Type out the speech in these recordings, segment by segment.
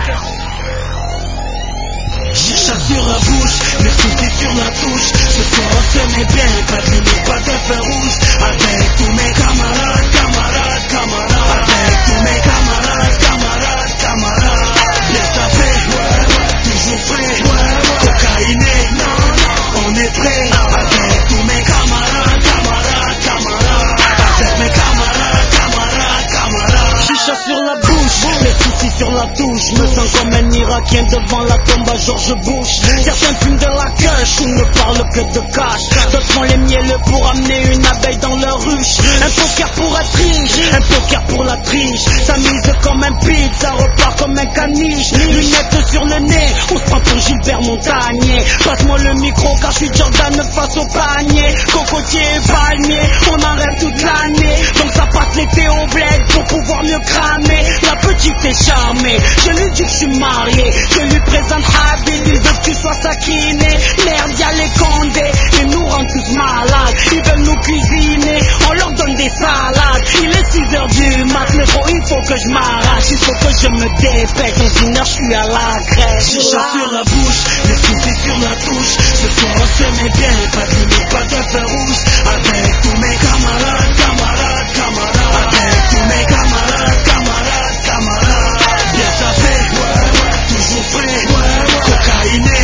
Chicha sur la bouche, les soucis sur la touche. Ce soir on se met bien, pas de limite, pas de feu rouge. Avec tous mes camarades, camarades, camarades. Avec tous mes camarades, camarades, camarades. Bien tapé, toujours frais, cocaïné, on est prêt. Avec tous mes camarades, camarades, camarades. Avec mes camarades, camarades, camarades. Chicha sur la bouche, les soucis sur la touche. Me sens comme un Irakien devant la tombe à George Bush. Certains fument de la queche ou ne parlent que de cash. D'autres font les mielleux pour amener une abeille dans leur ruche. Un poker pour être riche, un poker pour la triche. Ça mise comme un pit, ça repart comme un caniche. Lunettes sur le nez, on se prend pour Gilbert Montagnier. Passe-moi le micro car je suis Jordan face au panier. Cocotier et palmier, on en rêve toute l'année. Donc ça passe l'été au bled pour pouvoir mieux cramer. La petite est charmée, je lui dis que je suis marié. Je lui présente Habib, il veut que tu sois taquiné. Merde, y'a les condés, ils nous rendent tous malades. Ils veulent nous cuisiner, on leur donne des salades. Il est 6h du mat, mais gros il faut que je m'arrache. Il faut que je me dépêche, dans 1 heure je suis à la crèche. Chicha sur la bouche, les soucis sur la touche. Ce soir on se met bien, pas de limite, pas de feu rouge. Avec tous mes camarades, camarades, camarades. Avec tous mes camarades, camarades, camarades. Bien tapé, toujours frais, cocaïné,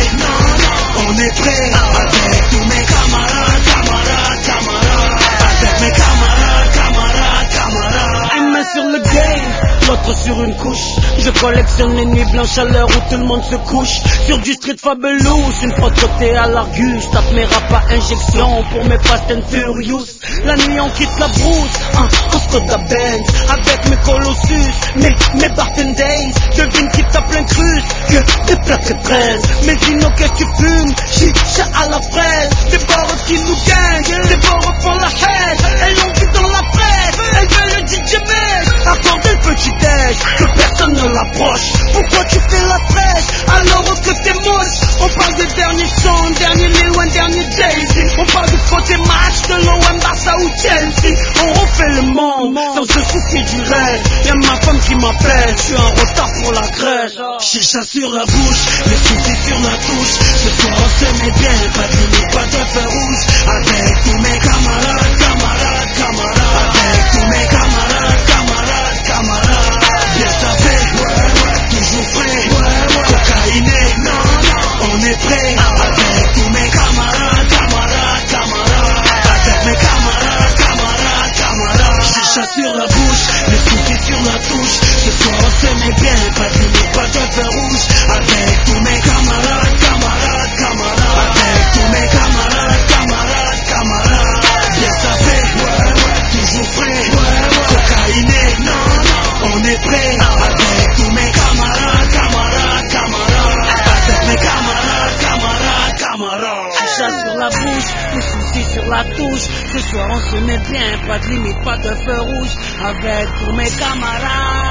on est prêt. Avec tous mes camarades, camarades, camarades. Avec mes camarades, camarades, camarades. Une main sur le game, l'autre sur une couche. Je collectionne les nuits blanches à l'heure où tout le monde se couche. Sur du street fabulous, une fois côté à l'Argus. Tape mes rap à injection pour mes Fast and Furious. La nuit on quitte la brousse, en Skoda Benz. Avec mes Colossus, mes Barton Days. Devine qui tape l'incruste, que des plaques 13. Mais dis-nous qu'est-ce que tu fumes, chicha à la fraise. Des bords qui nous gagnent, des bords font la haine. Elles l'ont vu dans la presse, elles veulent le DJ Meg. Accordez le petit déj, que personne ne l'approche. Pourquoi tu fais la fraîche alors que t'es moche? On parle des derniers sons, dernier Lil Wayne, dernier Jay-Z. On parle du côté match de l'OM, Barça ou Chelsea. On refait le monde sans se soucier du reste. Y'a ma femme qui m'appelle, je suis en retard pour la crèche. Chicha sur la bouche, les soucis sur la touche. Ce soir on se met bien, pas de limite, pas de feu rouge. Avec tous mes camarades, camarades, camarades. Avec tous mes camarades, camarades, camarades. Bien tapé, toujours frais, cocaïné, on est prêt. Avec tous mes camarades, camarades, camarades. Avec mes camarades, camarades, camarades. Chicha sur la bouche, les soucis sur la touche. Ce soir on se met bien, pas de limite, pas de feu rouge. Avec tous mes camarades, camarades, camarades. Avec tous mes camarades, camarades, camarades. Bien tapé, toujours frais, cocaïné, on est prêt. Avec tous mes camarades, camarades, camarades. Avec mes camarades, camarades, camarades. Chicha sur la bouche, les soucis sur la touche. Ce soir on se met bien, pas de limite, pas de feu rouge. Avec tous mes camarades,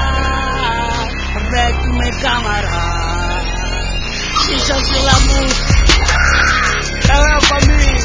avec tous mes camarades. Chicha sur la bouche. Famille.